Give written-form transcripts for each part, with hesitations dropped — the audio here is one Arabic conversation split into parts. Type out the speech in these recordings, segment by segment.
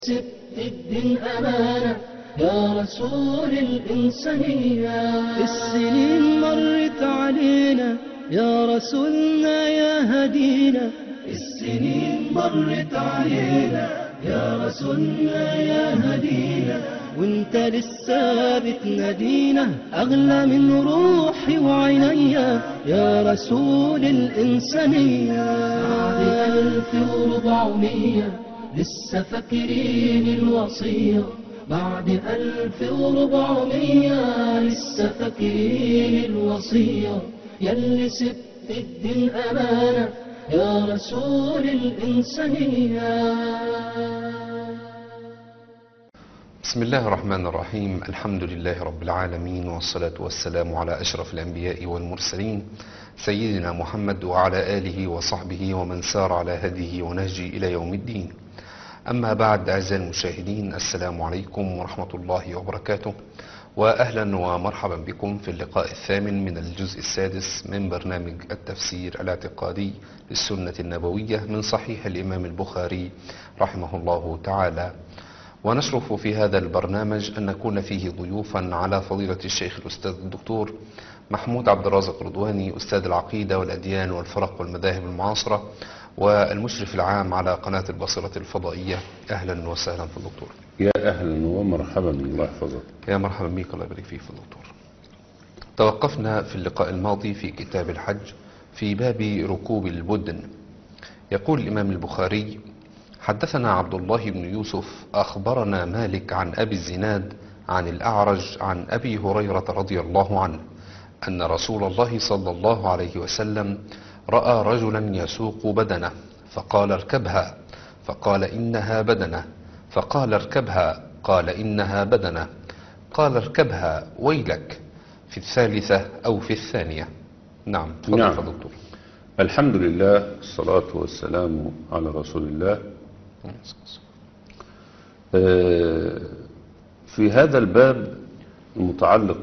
سبت الدين أمانة يا رسول الإنسانية. السنين مرت علينا يا رسولنا يا هدينا. السنين مرت علينا يا رسولنا يا هدينا. وانت لسه بتنادينا أغلى من روحي وعينيا يا رسول الإنسانية. بعد 1400 لسه فاكرين الوصية. بعد 1400 لسه فاكرين الوصية. ياللي سبت الدين أمانة يا رسول الإنسانية. بسم الله الرحمن الرحيم. الحمد لله رب العالمين، والصلاة والسلام على أشرف الأنبياء والمرسلين سيدنا محمد وعلى آله وصحبه ومن سار على هديه ونهجه إلى يوم الدين. أما بعد، أعزائي المشاهدين، السلام عليكم ورحمة الله وبركاته، وأهلا ومرحبا بكم في اللقاء الثامن من الجزء السادس من برنامج التفسير الاعتقادي للسنة النبوية من صحيح الإمام البخاري رحمه الله تعالى. ونشرف في هذا البرنامج أن نكون فيه ضيوفا على فضيلة الشيخ الأستاذ الدكتور محمود عبد الرازق رضواني، أستاذ العقيدة والأديان والفرق والمذاهب المعاصرة والمشرف العام على قناة البصرة الفضائية. أهلا وسهلا في الدكتور. يا أهلا ومرحبا، الله يحفظك. يا مرحبا بك، الله يبارك فيك في الدكتور. توقفنا في اللقاء الماضي في كتاب الحج في باب ركوب البدن. يقول الإمام البخاري: حدثنا عبد الله بن يوسف أخبرنا مالك عن أبي الزناد عن الأعرج عن أبي هريرة رضي الله عنه أن رسول الله صلى الله عليه وسلم رأى رجلا يسوق بدنه فقال: اركبها. فقال: إنها بدنه. فقال: اركبها. قال: إنها بدنه. قال: اركبها ويلك، في الثالثة أو في الثانية. نعم، تفضل يا دكتور. الحمد لله، الصلاة والسلام على رسول الله. في هذا الباب المتعلق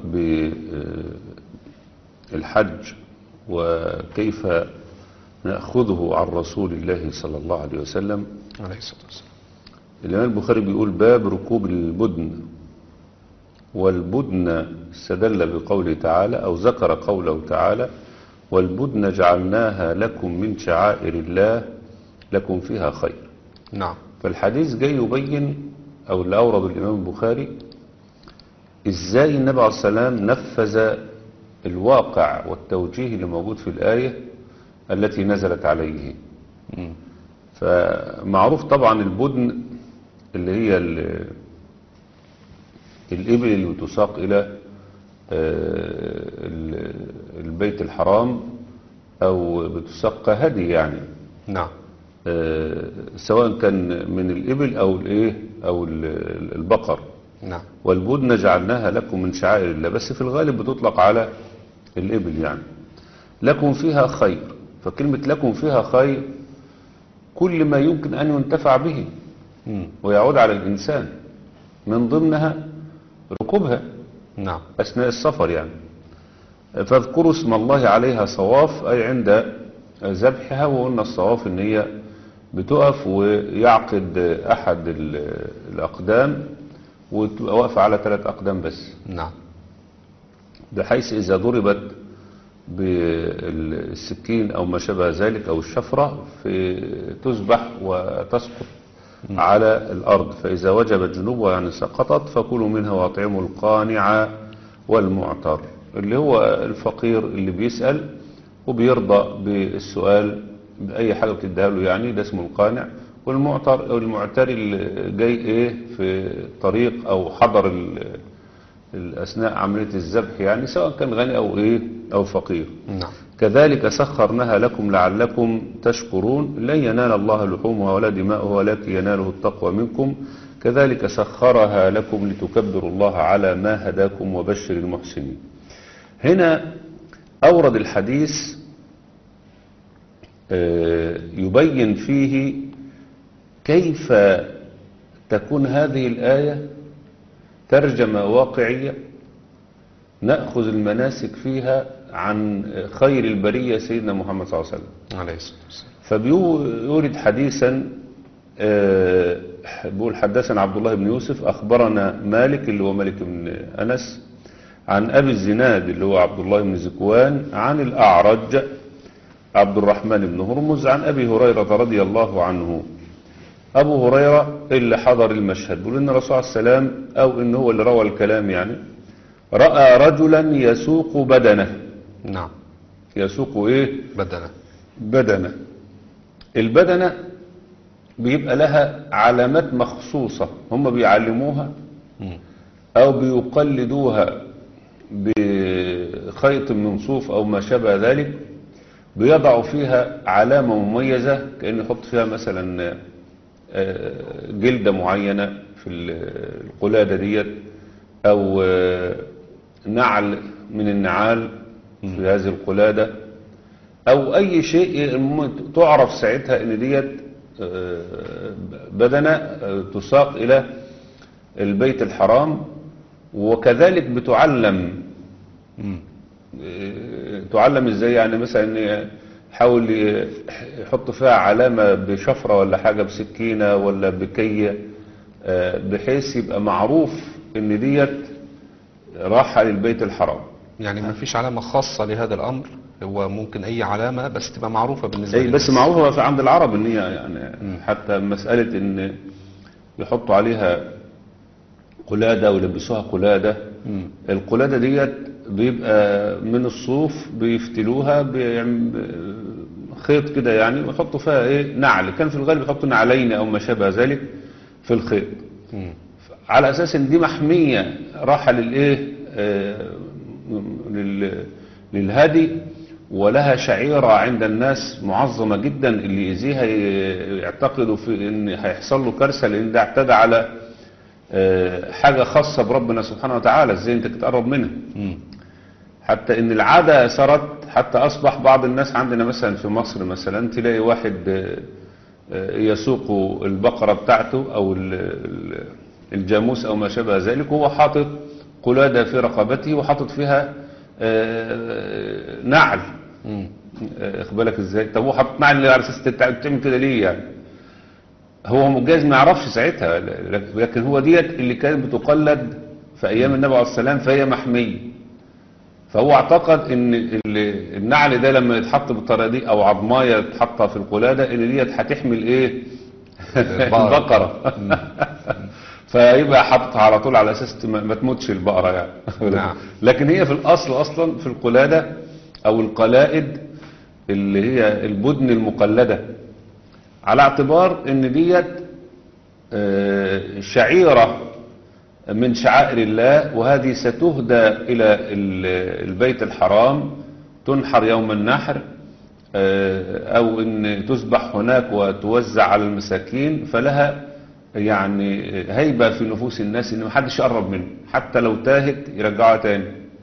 بالحج وكيف نأخذه عن رسول الله صلى الله عليه وسلم، عليه الصلاة والسلام، الإمام البخاري بيقول: باب ركوب البدن. والبدن استدل بقوله تعالى، أو ذكر قوله تعالى: والبدن جعلناها لكم من شعائر الله لكم فيها خير. نعم. فالحديث جاي يبين، أو اللي أورد الإمام البخاري، إزاي النبي عليه السلام نفذ الواقع والتوجيه اللي موجود في الآية التي نزلت عليه. فمعروف طبعا البدن اللي هي الإبل اللي بتساق إلى البيت الحرام، أو بتساق كهدي يعني. نعم. سواء كان من الإبل أو البقر. نعم. والبدن جعلناها لكم من شعائر الله، بس في الغالب بتطلق على الإبل يعني. لكم فيها خير، فكلمة لكم فيها خير كل ما يمكن أن ينتفع به ويعود على الإنسان، من ضمنها ركوبها. نعم. أثناء السفر يعني. فاذكروا اسم الله عليها صواف، أي عند ذبحها. وقلنا الصواف إن هي بتقف ويعقد أحد الأقدام وتبقى واقفة على 3 أقدام بس. نعم. بحيث إذا ضربت بالسكين أو ما شابه ذلك أو الشفرة تذبح وتسقط على الأرض. فإذا وجبت جنوبها يعني سقطت، فكلوا منها وأطعموا القانع والمعتر، اللي هو الفقير اللي بيسأل وبيرضى بالسؤال بأي حاجة بتديها له، يعني ده اسمه القانع. والمعتر أو المعتري اللي جاي في طريق أو حضر أثناء عملية الذبح، يعني سواء كان غني أو فقير. نعم. كذلك سخرناها لكم لعلكم تشكرون. لن ينال الله لحومها ولا دماؤها ولكن يناله التقوى منكم. كذلك سخرها لكم لتكبروا الله على ما هداكم وبشر المحسنين. هنا أورد الحديث يبين فيه كيف تكون هذه الآية ترجمة واقعية نأخذ المناسك فيها عن خير البرية سيدنا محمد صلى الله عليه وسلم. عليه الصلاة والسلام. فبيورد حديثا بيقول حدثنا عبد الله بن يوسف أخبرنا مالك اللي هو مالك بن أنس عن أبي الزناد اللي هو عبد الله بن زكوان عن الأعرج عبد الرحمن بن هرمز عن أبي هريرة رضي الله عنه. أبو هريرة اللي حضر المشهد بيقول إن الرسول عليه السلام أو إن هو اللي روى الكلام يعني رأى رجلا يسوق بدنه. نعم. يسوق إيه؟ بدنه. بدنه. البدنه بيبقى لها علامات مخصوصة هم بيعلموها أو بيقلدوها بخيط من صوف أو ما شابه ذلك، بيضعوا فيها علامة مميزة كأنه يحط فيها مثلا جلدة معينة في القلادة ديت أو نعل من النعال في هذه القلادة أو أي شيء تعرف ساعتها إن ديت بدنة تساق إلى البيت الحرام. وكذلك بتعلم تعلم ازاي يعني مثلا يحاول يحط فيها علامة بشفرة ولا حاجة بسكينة ولا بكية بحيث يبقى معروف ان ديت راحة للبيت الحرام. يعني ما فيش علامة خاصة لهذا الأمر، هو ممكن أي علامة بس تبقى معروفة بالنسبة للناس. بس معروفة عند العرب ان هي يعني حتى مسألة ان يحطوا عليها قلادة ويلبسوها قلادة. القلادة ديت بيبقى من الصوف بيفتلوها خيط كده يعني ويحطوا فيها ايه نعل، كان في الغالب يحطوا نعلين او ما شابه ذلك في الخيط على اساس ان دي محمية راحة للايه للهدي ولها شعيرة عند الناس معظمة جدا، اللي يزيها يعتقدوا في ان هيحصل له كارثة لان ده اعتدى على حاجة خاصة بربنا سبحانه وتعالى، ازاي انت تقرب منها. حتى ان العادة صارت حتى اصبح بعض الناس عندنا مثلا في مصر مثلا تلاقي واحد يسوق البقرة بتاعته او الجاموس او ما شابه ذلك وهو حاطط قلادة في رقبته وحاطط فيها نعل. اخبالك ازاي؟ طب هو حاطط نعل على اساس تعمل كده ليه يعني؟ هو مجاز ما يعرفش ساعتها، لكن هو ديت اللي كانت بتقلد في ايام النبي عليه السلام فهي محمية. فهو اعتقد ان النعل ده لما يتحط بالطريقه دي او عظمايه تحطها في القلاده ان ديت هتحمل ايه البقره فيبقى حاططها على طول على اساس ما تموتش البقره يعني. نعم. لكن هي في الاصل اصلا في القلاده او القلائد اللي هي البدن المقلده على اعتبار ان ديت شعيرة من شعائر الله، وهذه ستهدى الى البيت الحرام تنحر يوم النحر او ان تذبح هناك وتوزع على المساكين، فلها يعني هيبة في نفوس الناس ان محدش يقرب منه حتى لو تاهت يرجعها تاني.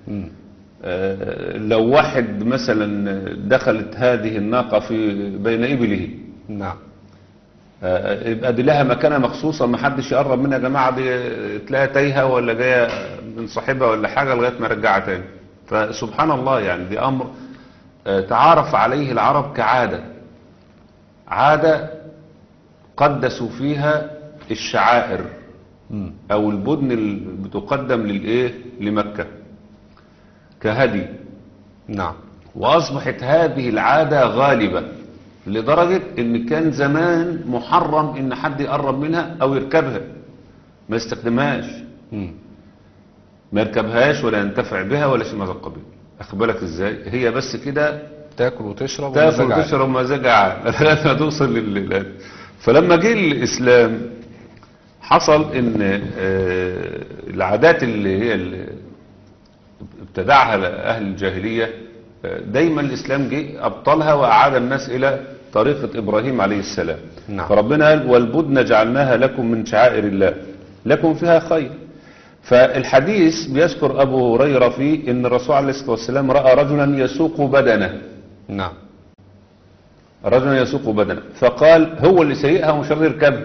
لو واحد مثلا دخلت هذه الناقة في بين إبله نعم يبقى دي لها مكانة مخصوصة ما حدش يقرب منها يا جماعة، دي تلاقيها تايهة ولا جاية من صاحبها ولا حاجة لغاية ما يرجعها تاني. فسبحان الله يعني دي أمر تعارف عليه العرب كعادة، عادة قدسوا فيها الشعائر أو البدن اللي بتقدم للإيه لمكة كهدي. نعم. وأصبحت هذه العادة غالبة لدرجة ان كان زمان محرم ان حد يقرب منها او يركبها ما يستخدمهاش ما يركبهاش ولا ينتفع بها ولا شيء من هذا القبيل. اخبرك ازاي هي بس كده تاكل وتشرب ومزاج عام لغايه ما توصل فلما جه الاسلام حصل ان العادات اللي هي اللي ابتدعها اهل الجاهليه دايما الاسلام جه ابطلها واعاد الناس الى طريقة إبراهيم عليه السلام. نعم. فربنا قال والبدن جعلناها لكم من شعائر الله لكم فيها خير. فالحديث بيذكر أبو هريرة فيه إن الرسول عليه الصلاة والسلام رأى رجلا يسوق بدنه. نعم. رجلا يسوق بدنه فقال هو اللي سيئها ومش راضي يركبها.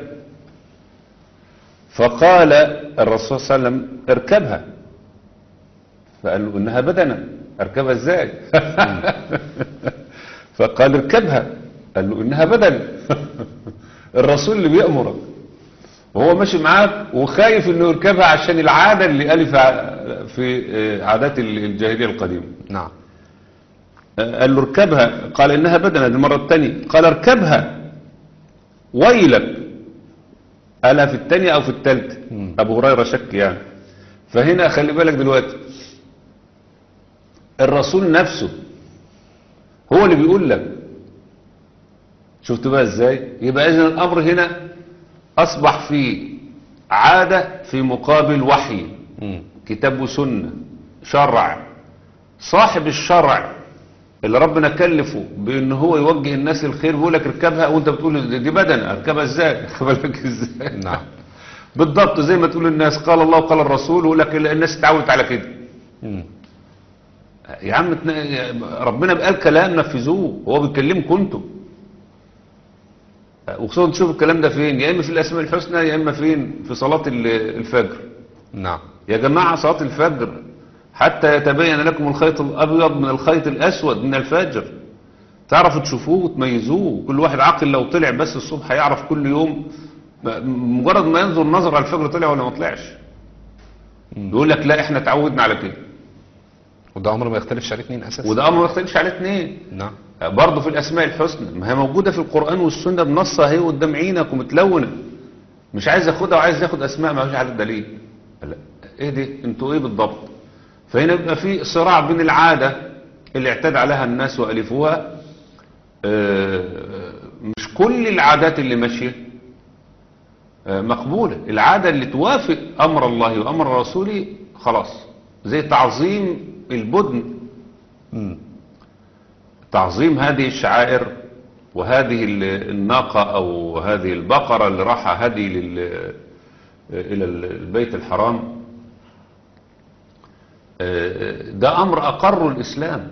فقال الرسول صلى الله عليه وسلم اركبها. فقال له إنها بدنه اركبها ازاي؟ فقال اركبها. قال له إنها بدن. الرسول اللي بيأمرك وهو ماشي معاك وخايف انه يركبها عشان العادة اللي ألف في عادات الجاهلية القديمة. نعم. قال له اركبها، قال إنها بدنة، دي المرة الثانية قال اركبها ويلك، قالها في الثانية أو في الثالثة. أبو هريرة شك يعني. فهنا خلي بالك دلوقتي الرسول نفسه هو اللي بيقول لك. شفت بقى ازاي؟ يبقى إذن الأمر هنا أصبح في عادة في مقابل وحي، كتاب وسنة، شرع. صاحب الشرع اللي ربنا كلفه بأنه هو يوجه الناس للخير بيقول لك اركبها، وانت بتقول دي بدنة اركبها ازاي؟ اركبها ازاي؟ نعم. بالضبط زي ما تقول الناس قال الله وقال الرسول، ويقول لك الناس اتعودت على كده. يا عم ربنا قال كلام نفذوه، هو بيكلمكم انتم. وخصوصا تشوف الكلام ده فين؟ يا اما في الاسماء الحسنى يا اما فين؟ في صلاة الفجر. نعم. يا جماعة صلاة الفجر حتى يتبين لكم الخيط الابيض من الخيط الاسود من الفجر، تعرفوا تشوفوه وتميزوه. كل واحد عاقل لو طلع بس الصبح هيعرف كل يوم مجرد ما ينظر نظر على الفجر طلع ولا ما طلعش. يقول لك لا احنا اتعودنا على كده. وده امر ما يختلفش عليه اثنين اساسا. وده امر ما يختلفش عليه اثنين. نعم. برضه في الاسماء الحسنى، ما هي موجوده في القران والسنه بنصها، هي قدام عينك ومتلونه. مش عايز ياخدها وعايز ياخد اسماء ما فيش على الدليل. لا ايه دي؟ انتوا ايه بالضبط؟ فهنا بيبقى في صراع بين العاده اللي اعتاد عليها الناس والفوها. مش كل العادات اللي ماشيه مقبوله. العاده اللي توافق امر الله وامر رسوله خلاص، زي تعظيم البدن. تعظيم هذه الشعائر، وهذه الناقة أو هذه البقرة اللي راح هدي إلى البيت الحرام، ده أمر أقره الإسلام.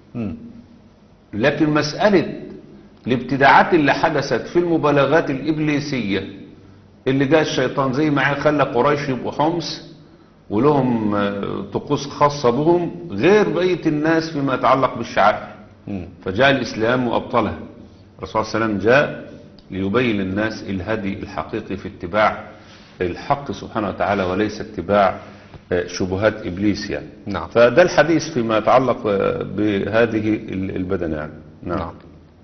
لكن مسألة الابتداعات اللي حدثت في المبالغات الإبليسية اللي جاء الشيطان زي ما خلى قريش يبقوا حمص ولهم طقوس خاصة بهم غير بقية الناس فيما يتعلق بالشعائر، فجاء الإسلام وأبطلها. الرسول صلى الله عليه وسلم جاء ليبين للناس الهدي الحقيقي في اتباع الحق سبحانه وتعالى وليس اتباع شبهات إبليس يعني. نعم. فده الحديث فيما يتعلق بهذه البدنة يعني. نعم.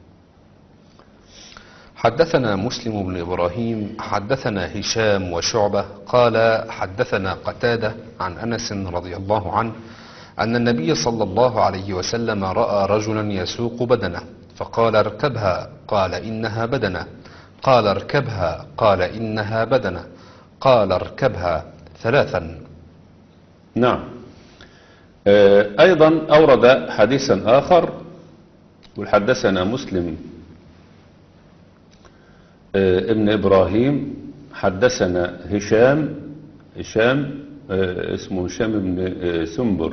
حدثنا مسلم بن إبراهيم حدثنا هشام وشعبة قال حدثنا قتادة عن أنس رضي الله عنه أن النبي صلى الله عليه وسلم رأى رجلا يسوق بدنه فقال اركبها، قال إنها بدنة، قال اركبها، قال إنها بدنة، قال اركبها ثلاثا. نعم. أيضا أورد حديثا آخر وحدثنا مسلم ابن إبراهيم حدثنا هشام اسمه هشام بن سنبر،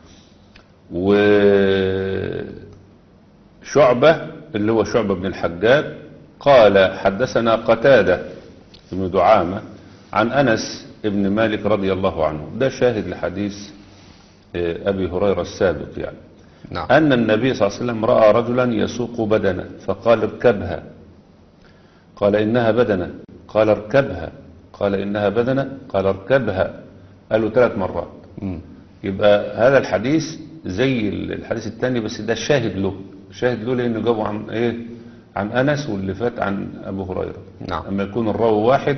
وشعبة اللي هو شعبة بن الحجاج قال حدثنا قتادة بن دعامة عن أنس ابن مالك رضي الله عنه. ده شاهد لحديث أبي هريرة السابق يعني. نعم. أن النبي صلى الله عليه وسلم رأى رجلا يسوق بدنة فقال اركبها، قال إنها بدنة، قال اركبها، قال إنها بدنة، قال اركبها، قالوا 3 مرات. يبقى هذا الحديث زي الحديث الثاني بس ده شاهد له لأنه جابوا عن إيه؟ عن أنس، واللي فات عن أبو هريرة. نعم. أما يكون الراوي واحد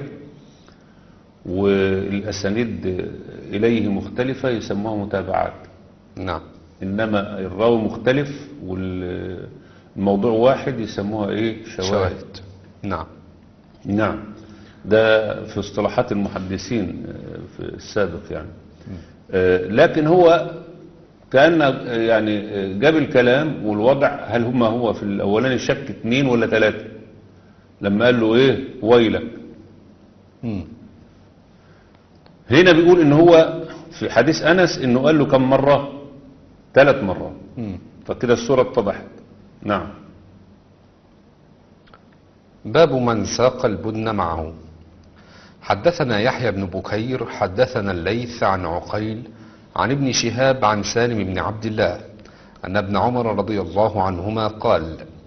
والأسانيد إليه مختلفة يسموها متابعات. نعم. إنما الراوي مختلف والموضوع واحد يسموها إيه؟ شواهد. نعم. نعم. ده في اصطلاحات المحدثين في السابق يعني. لكن هو كأن يعني جاب الكلام والوضع هل هو في الأولاني شك 2 ولا 3 لما قال له إيه ويلك. هنا بيقول إن هو في حديث أنس إنه قال له كم مرة؟ 3 مرات. فكده الصورة اتضحت. نعم. باب من ساق البدن معه. حدثنا يحيى بن بكير حدثنا الليث عن عقيل عن ابن شهاب عن سالم بن عبد الله أن ابن عمر رضي الله عنهما قال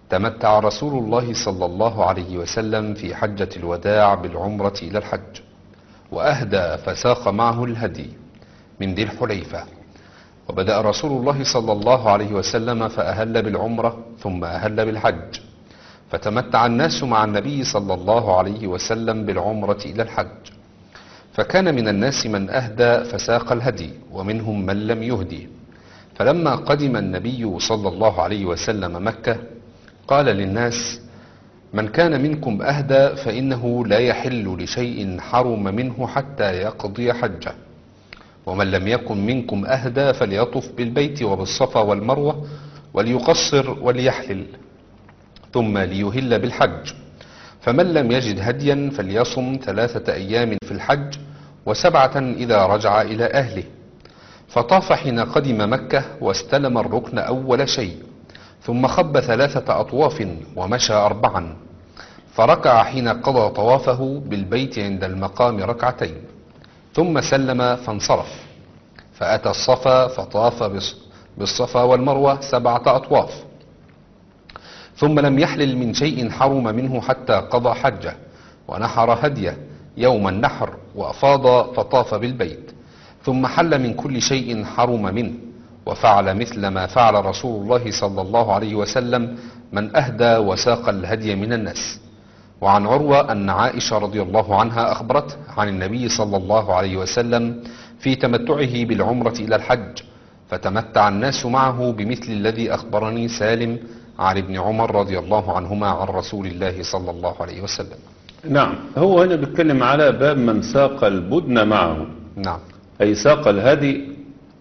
تمتع رسول الله صلى الله عليه وسلم في حجة الوداع بالعمرة إلى الحج، وأهدى فساق معه الهدي من ذي الحليفة. وبدأ رسول الله صلى الله عليه وسلم فأهل بالعمرة ثم أهل بالحج، فتمتع الناس مع النبي صلى الله عليه وسلم بالعمرة إلى الحج. فكان من الناس من أهدى فساق الهدي، ومنهم من لم يهدي. فلما قدم النبي صلى الله عليه وسلم مكة قال للناس: من كان منكم أهدى فإنه لا يحل لشيء حرم منه حتى يقضي حجه، ومن لم يكن منكم أهدى فليطف بالبيت وبالصفا والمروة وليقصر وليحلل ثم ليهل بالحج. فمن لم يجد هديا فليصم 3 أيام في الحج و7 إذا رجع إلى أهله. فطاف حين قدم مكة واستلم الركن أول شيء، ثم خب 3 أطواف ومشى 4، فركع حين قضى طوافه بالبيت عند المقام 2 ركعتين، ثم سلم فانصرف، فأتى الصفا فطاف بالصفا والمروة 7 أطواف، ثم لم يحلل من شيء حرم منه حتى قضى حجه، ونحر هديه يوم النحر وأفاض فطاف بالبيت، ثم حل من كل شيء حرم منه، وفعل مثل ما فعل رسول الله صلى الله عليه وسلم من أهدى وساق الهدي من الناس. وعن عروة أن عائشة رضي الله عنها أخبرته عن النبي صلى الله عليه وسلم في تمتعه بالعمرة إلى الحج، فتمتع الناس معه بمثل الذي أخبرني سالم عن ابن عمر رضي الله عنهما عن رسول الله صلى الله عليه وسلم. نعم، هو هنا بيتكلم على باب من ساق البدن معه. نعم. أي ساق الهدي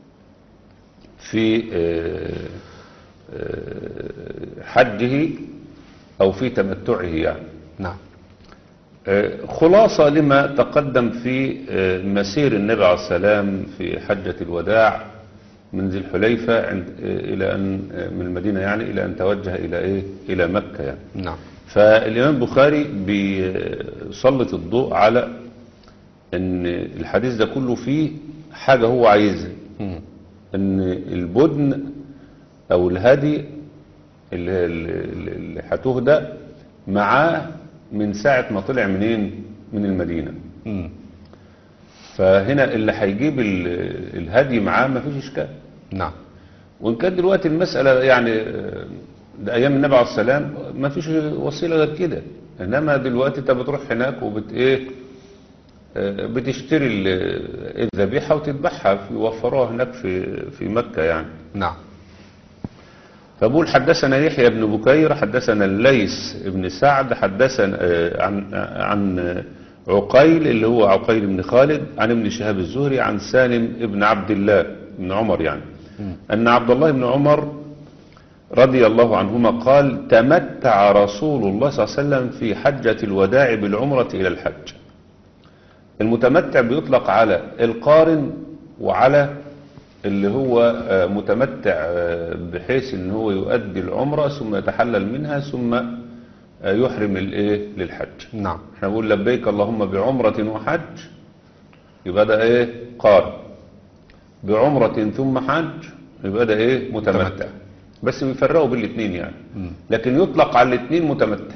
في حجه أو في تمتعه يعني. نعم. خلاصة لما تقدم في مسير النبي عليه السلام في حجة الوداع من ذي الحليفة إلى أن من المدينة يعني إلى أن توجه إلى إيه؟ إلى مكة يعني. نعم. فالإمام البخاري بيسلط الضوء على أن الحديث ده كله فيه حاجة هو عايزها، أن البدن أو الهدي اللي هتهدى معاه من ساعة ما طلع منين؟ من المدينة. فهنا اللي هيجيب الهدي معاه ما فيش إشكال. نعم. وإن كان دلوقتي المسألة يعني ده أيام النبي عليه السلام ما فيش وسيلة غير كده، إنما دلوقتي أنت بتروح هناك بتشتري الذبيحة وتذبحها، يوفروها هناك في مكة يعني. نعم. فبقول حدثنا يحيى بن بكير حدثنا الليث بن سعد حدثنا عن عقيل اللي هو عقيل بن خالد عن ابن شهاب الزهري عن سالم بن عبد الله بن عمر يعني أن عبد الله بن عمر رضي الله عنهما قال: تمتع رسول الله صلى الله عليه وسلم في حجة الوداع بالعمرة إلى الحج. المتمتع بيطلق على القارن وعلى اللي هو متمتع بحيث ان هو يؤدي العمرة ثم يتحلل منها ثم يحرم للحج. نعم. احنا بنقول لبيك اللهم بعمرة وحج، يبقى ده قارن. بعمرة ثم حج يبقى ده متمتع. بس بيفرقوا بين الاثنين يعني. لكن يطلق على الاثنين متمتع.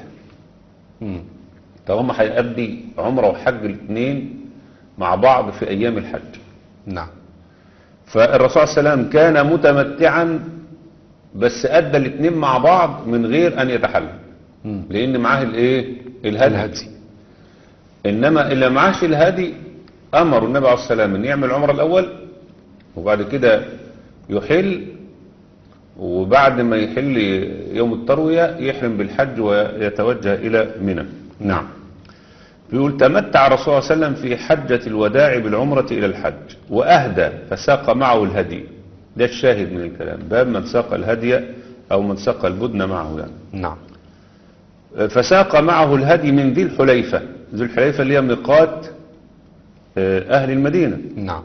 طالما هيؤدي عمرة وحج الاثنين مع بعض في ايام الحج. نعم. فالرسول صلى الله عليه وسلم كان متمتعا بس ادى الاثنين مع بعض من غير ان يتحلل، لان معاه الهدي. انما اللي معاش الهدي امر النبي عليه الصلاه والسلام ان يعمل العمره الاول وبعد كده يحل، وبعد ما يحل يوم الترويه يحرم بالحج ويتوجه الى منى. نعم. بيقول: تمتع رسول الله صلى الله عليه وسلم في حجة الوداع بالعمرة إلى الحج وأهدى فساق معه الهدي. ده الشاهد من الكلام، باب من ساق الهدي أو من ساق البدن معه يعني. نعم. فساق معه الهدي من ذي الحليفة. ذي الحليفة اللي هي ميقات أهل المدينة. نعم.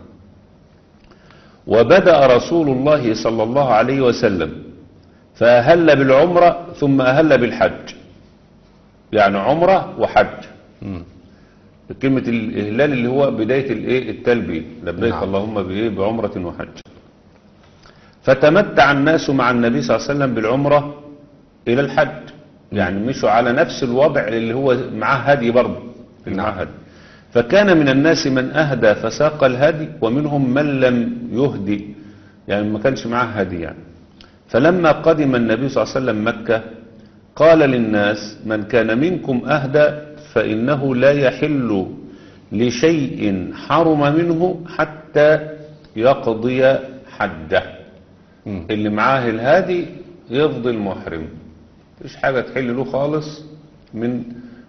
وبدأ رسول الله صلى الله عليه وسلم فأهل بالعمرة ثم أهل بالحج، يعني عمرة وحج. كلمة الإهلال اللي هو بداية التلبية، لبيك نعم. اللهم بعمرة وحج. فتمتع الناس مع النبي صلى الله عليه وسلم بالعمرة إلى الحج، يعني مشوا على نفس الوضع اللي هو معاه هدي برضه اللي معاه نعم. هدي. فكان من الناس من أهدى فساق الهدي ومنهم من لم يهدي، يعني ما كانش معاه هدي يعني. فلما قدم النبي صلى الله عليه وسلم مكة قال للناس من كان منكم أهدى فإنه لا يحل لشيء حرم منه حتى يقضي حجه. اللي معاه الهادي يفضل محرم، مفيش حاجة تحل له خالص من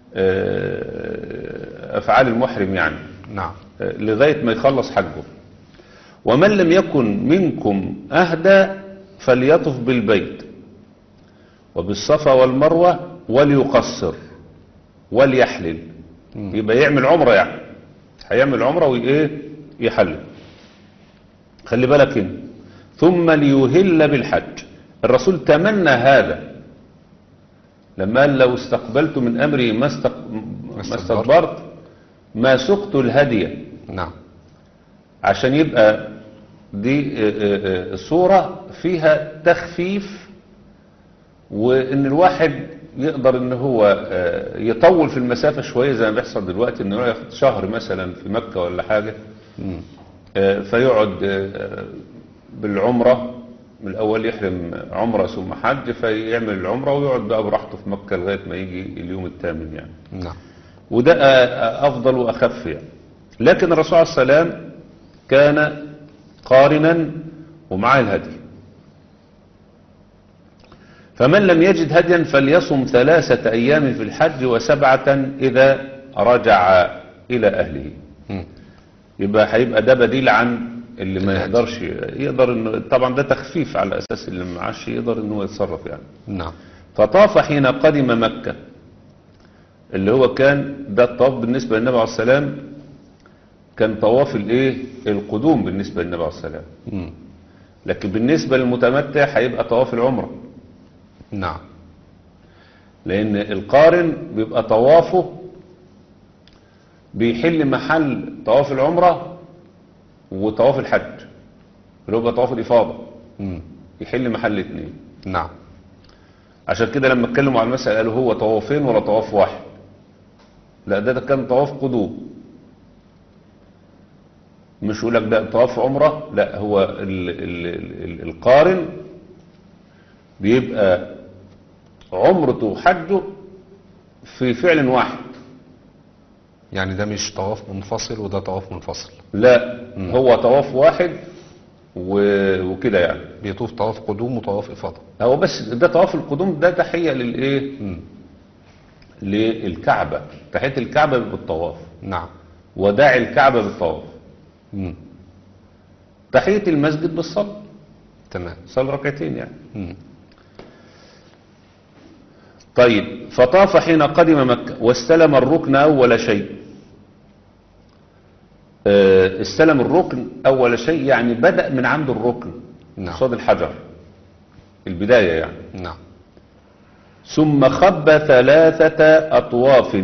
أفعال المحرم يعني، نعم. لغاية ما يخلص حجه. ومن لم يكن منكم أهدى فليطف بالبيت وبالصفا والمروة وليقصر وليحلل. يبقى يعمل عمرة، يعني هيعمل عمرة وإيه يحلل. خلي بالك هنا ثم ليهل بالحج. الرسول تمنى هذا لما قال لو استقبلت من أمري ما استدبرت ما سقت الهدي. نعم. عشان يبقى دي صورة فيها تخفيف، وان الواحد يقدر ان هو يطول في المسافة شوية زي ما بيحصل دلوقتي، انه ياخد شهر مثلا في مكة ولا حاجة فيقعد بالعمرة من الاول، يحرم عمرة ثم حج فيعمل العمرة ويقعد بقى براحته في مكة لغاية ما يجي اليوم الثامن يعني. نعم. وده افضل واخف يعني. لكن الرسول عليه السلام كان قارنا ومعه الهدي. فمن لم يجد هديا فليصم 3 أيام في الحج و7 إذا رجع إلى أهله. يبقى هيبقى ده بديل عن اللي ما يقدرش، يقدر إنه طبعا ده تخفيف على أساس اللي ما معاش يقدر إنه يتصرف يعني. نعم. فطاف حين قدم مكة، اللي هو كان ده الطواف بالنسبة للنبي عليه السلام، كان طواف الايه القدوم بالنسبة للنبي عليه السلام. لكن بالنسبة للمتمتع هيبقى طواف العمرة. نعم. لأن القارن بيبقى طوافه بيحل محل طواف العمرة وطواف الحج، اللي هو طواف الإفاضة، يحل محل الاثنين. نعم. عشان كده لما اتكلموا عن المسألة قالوا هو طوافين ولا طواف واحد. لا ده كان طواف قدوم، مش يقول لك ده طواف عمرة، لا هو القارن بيبقى عمرته وحجه في فعل واحد. يعني ده مش طواف منفصل وده طواف منفصل؟ لا هو طواف واحد وكده يعني. بيطوف طواف قدوم وطواف إفاضة. هو بس ده طواف القدوم ده تحية للايه للكعبة، تحية الكعبة بالطواف. نعم. وداعي الكعبة بالطواف. تحية المسجد بالصلاة. تمام. صلى ركعتين يعني. طيب فطاف حين قدم مكة واستلم الركن أول شيء. استلم الركن أول شيء يعني بدأ من عند الركن. نعم. قصاد الحجر البداية يعني. نعم. ثم خب 3 أطواف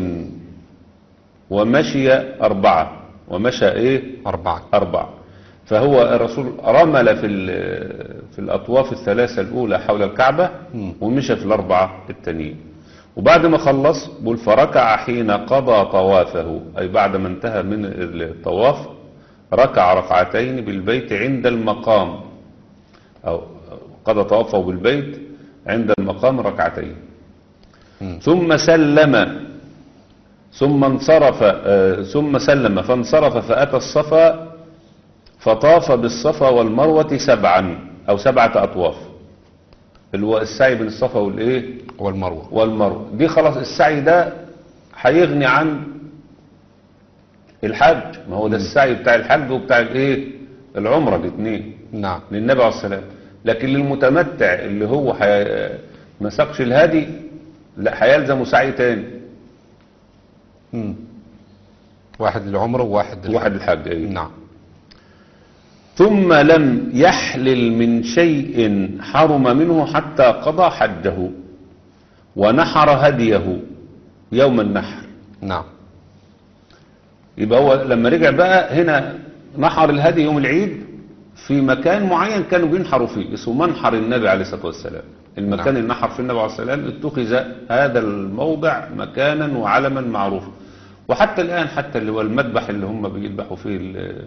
ومشي 4. ومشى ايه 4. فهو الرسول رمل في الأطواف الثلاثة الأولى حول الكعبة ومشى في ال4 التانيين. وبعد ما خلص بقول فركع حين قضى طوافه، أي بعد ما انتهى من الطواف ركع ركعتين بالبيت عند المقام، أو قضى طوافه بالبيت عند المقام ركعتين. ثم سلم ثم انصرف ثم سلم فانصرف فأتى الصفا فطاف بالصفا والمروة 7 أو 7 أطواف، اللي هو السعي بين الصفا والايه والمروة. دي خلاص السعي ده هيغني عن الحج، ما هو ده السعي بتاع الحج وبتاع الايه العمرة الاثنين. نعم. للنبي عليه السلام. لكن للمتمتع اللي هو ما سقش الهادي لا هيلزمه سعي تاني. واحد للعمرة وواحد الحج. ايه. نعم. ثم لم يحلل من شيء حرم منه حتى قضى حجه ونحر هديه يوم النحر. نعم. يبقى هو لما رجع بقى هنا نحر الهدي يوم العيد في مكان معين كانوا بينحروا فيه اسمه منحر النبي عليه الصلاة والسلام. المكان نعم. اللي نحر فيه النبي عليه الصلاة والسلام اتخذ هذا الموضع مكانا وعلما معروفا. وحتى الآن حتى اللي هو المذبح اللي هم بيذبحوا فيه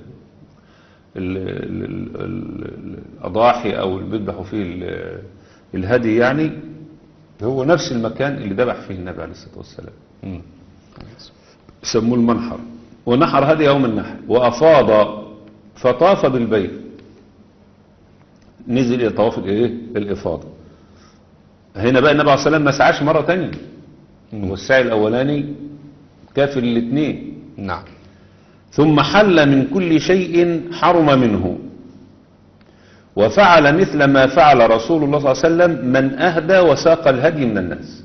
الأضاحي أو اللي بيذبحوا فيه الهدي يعني، هو نفس المكان اللي ذبح فيه النبي عليه الصلاة والسلام. مم. سموه المنحر. ونحر هدي يوم النحر وأفاض فطاف بالبيت، نزل إلى طواف الإفاضة. هنا بقى النبي عليه الصلاة والسلام ما سعاش مرة تانية، والسعي الأولاني كافر الاثنين. نعم. ثم حل من كل شيء حرم منه، وفعل مثل ما فعل رسول الله صلى الله عليه وسلم من أهدى وساق الهدي من الناس.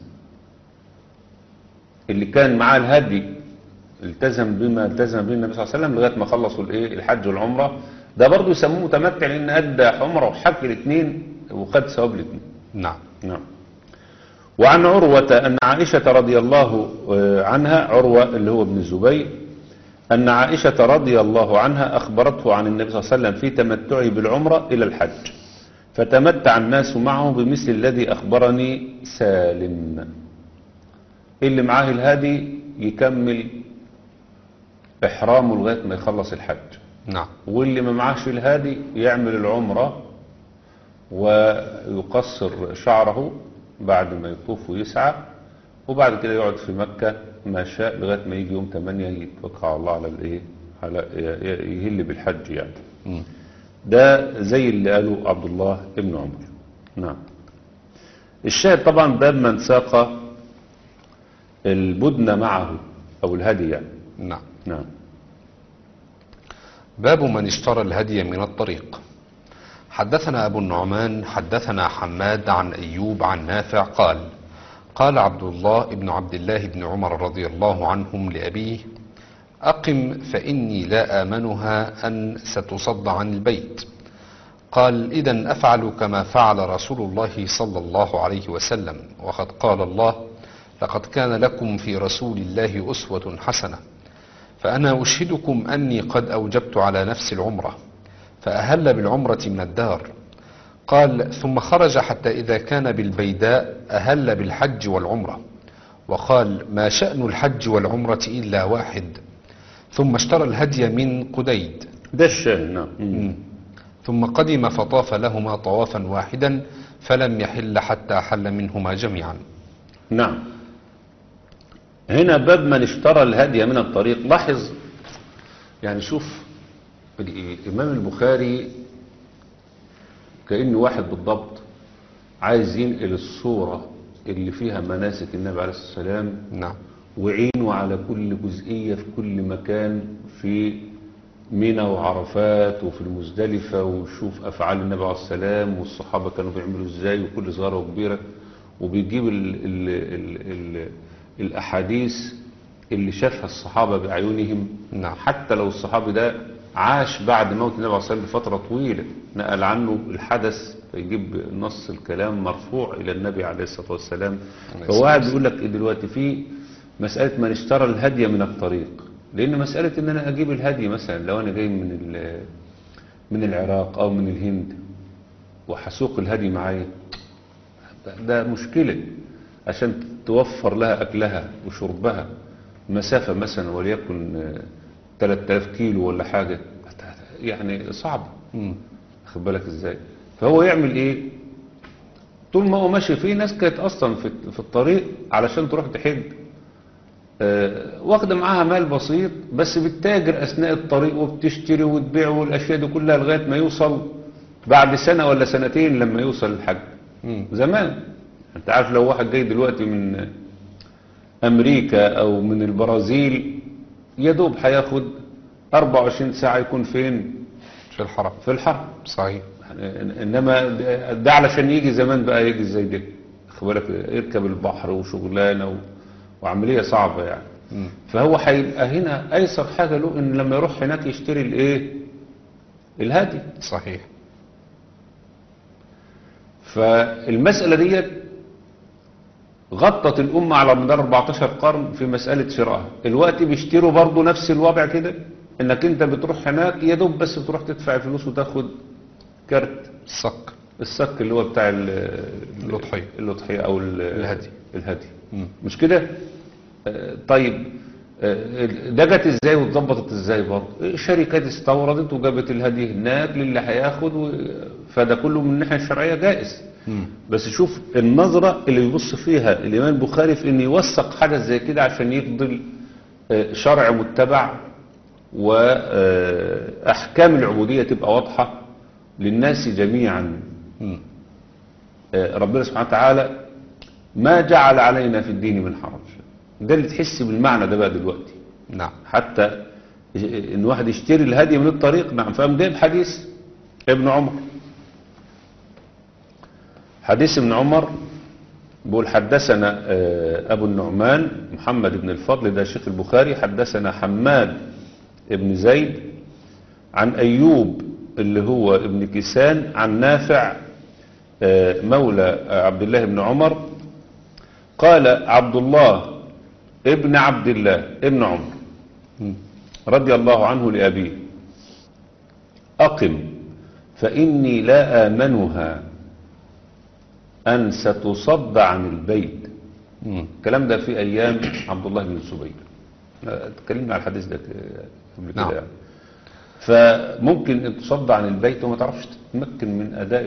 اللي كان معاه الهدي التزم بما التزم به النبي صلى الله عليه وسلم لغاية ما خلصوا الحج والعمرة. ده برضه يسموه متمتع لأن أدى عمرة وحج الاثنين وخد ثواب الاثنين. نعم. نعم. وعن عروة أن عائشة رضي الله عنها، عروة اللي هو ابن الزبير، أن عائشة رضي الله عنها أخبرته عن النبي صلى الله عليه وسلم في تمتعه بالعمرة إلى الحج، فتمتع الناس معه بمثل الذي أخبرني سالم. اللي معاه الهادي يكمل إحرامه لغاية ما يخلص الحج، نعم. واللي ما معاهش الهادي يعمل العمرة ويقصر شعره بعد ما يطوف ويسعى، وبعد كده يقعد في مكة ما شاء لغاية ما يجي يوم 8 يتوكل على الله على يهل بالحج يعني. ده زي اللي قاله عبد الله ابن عمر. نعم. الشاهد طبعا باب من ساق البدن معه أو الهدي يعني. نعم. نعم. باب من اشترى الهدي من الطريق. حدثنا أبو النعمان حدثنا حماد عن أيوب عن نافع قال قال عبد الله بن عمر رضي الله عنهم لأبيه أقم فإني لا آمنها أن ستصد عن البيت. قال إذن أفعل كما فعل رسول الله صلى الله عليه وسلم، وقد قال الله لقد كان لكم في رسول الله أسوة حسنة. فأنا أشهدكم أني قد أوجبت على نفس العمرة، فأهل بالعمرة من الدار. قال ثم خرج حتى إذا كان بالبيداء أهل بالحج والعمرة، وقال ما شأن الحج والعمرة إلا واحد. ثم اشترى الهدي من قديد. ده الشاهد. نعم. ثم قدم فطاف لهما طوافا واحدا فلم يحل حتى حل منهما جميعا. نعم. هنا باب من اشترى الهدي من الطريق. لاحظ يعني، شوف الإمام البخاري كأنه واحد بالضبط عايز ينقل الصورة اللي فيها مناسك النبي عليه الصلاة والسلام. نعم. وعينه على كل جزئية في كل مكان، في منى وعرفات وفي المزدلفة، وشوف أفعال النبي عليه الصلاة والسلام والصحابة كانوا بيعملوا ازاي وكل صغيرة وكبيرة، وبيجيب الأحاديث اللي شافها الصحابة بأعينهم. نعم. حتى لو الصحابي ده عاش بعد موت النبي عليه الصلاة والسلام بفترة طويلة، نقل عنه الحدث، فيجيب نص الكلام مرفوع إلى النبي عليه الصلاة والسلام. فهو قاعد بيقول لك دلوقتي في مسألة من اشترى الهدي من الطريق، لأن مسألة إن أنا أجيب الهدي مثلا لو أنا جاي من العراق أو من الهند وحسوق الهدي معايا، ده مشكلة. عشان توفر لها أكلها وشربها مسافة مثلا وليكن 3000 كيلو ولا حاجة، يعني صعب. خد بالك ازاي. فهو يعمل ايه؟ طول ما هو ماشي، في ناس كانت اصلا في الطريق علشان تروح تحج واخده معاها مال بسيط، بس بتتاجر اثناء الطريق وبتشتري وتبيع والاشياء دي كلها لغايه ما يوصل بعد سنه ولا سنتين لما يوصل الحج. زمان انت عارف لو واحد جاي دلوقتي من امريكا او من البرازيل يدوب هياخد 24 ساعة يكون فين؟ في الحرم. في الحرم. صحيح. انما ده علشان يجي زمان بقى يجي ازاي ده؟ خد بالك، يركب البحر وشغلانه وعملية صعبة يعني. فهو هيبقى هنا ايسر حاجة له ان لما يروح هناك يشتري الايه؟ الهدي. صحيح. فالمسألة ديت غطت الأمة على مدار 14 قرن في مسألة شرائها. الوقت بيشتروا برضو نفس الوضع كده، انك انت بتروح هناك يدوب بس بتروح تدفع الفلوس وتاخد كارت صك. الصك اللي هو بتاع الأضحية أو الهدي. مش كده؟ طيب ده جت ازاي واتظبطت ازاي برضه؟ الشركات استوردت وجابت الهدي هناك للي هياخد فده كله من الناحية الشرعية جائز. بس شوف النظرة اللي يبص فيها الإمام البخاري في إن يوثق حاجة زي كده عشان يفضل شرع متبع وأحكام العبودية تبقى واضحة للناس جميعا. ربنا سبحانه وتعالى ما جعل علينا في الدين من حرج. ده اللي تحس بالمعنى ده بقى دلوقتي. نعم. حتى إن واحد يشتري الهدي من الطريق. نعم. فقام جايب حديث ابن عمر. حديث ابن عمر بيقول حدثنا أبو النعمان محمد بن الفضل ده شيخ البخاري. حدثنا حماد ابن زيد عن أيوب اللي هو ابن كيسان عن نافع مولى عبد الله بن عمر قال عبد الله ابن عبد الله ابن عمر رضي الله عنه لأبيه أقم فإني لا آمنها أن ستصد عن البيت. الكلام ده في أيام عبد الله بن الزبير. تكلمنا على الحديث ده قبل كده. نعم. يعني فممكن أن تصد عن البيت وما تعرفش تتمكن من أداء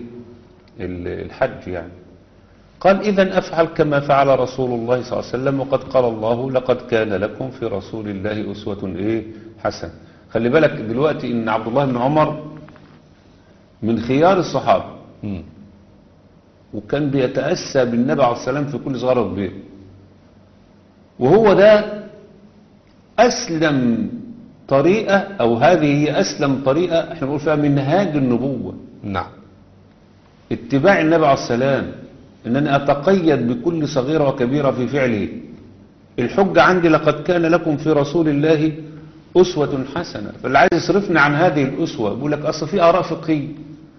الحج يعني. قال إذن أفعل كما فعل رسول الله صلى الله عليه وسلم وقد قال الله لقد كان لكم في رسول الله أسوة حسنة. خلي بالك دلوقتي إن عبد الله بن عمر من خيار الصحابة وكان بيتأسى بالنبي عليه السلام في كل صغيرة وكبيرة وهو ده أسلم طريقة أو هذه هي أسلم طريقة احنا بنقول فيها منهاج النبوة. نعم. اتباع النبي عليه السلام ان انا اتقيد بكل صغيرة وكبيرة في فعله. الحجة عندي لقد كان لكم في رسول الله أسوة حسنة. فاللي عايز يصرفني عن هذه الأسوة بيقول لك أصل في آراء فقهية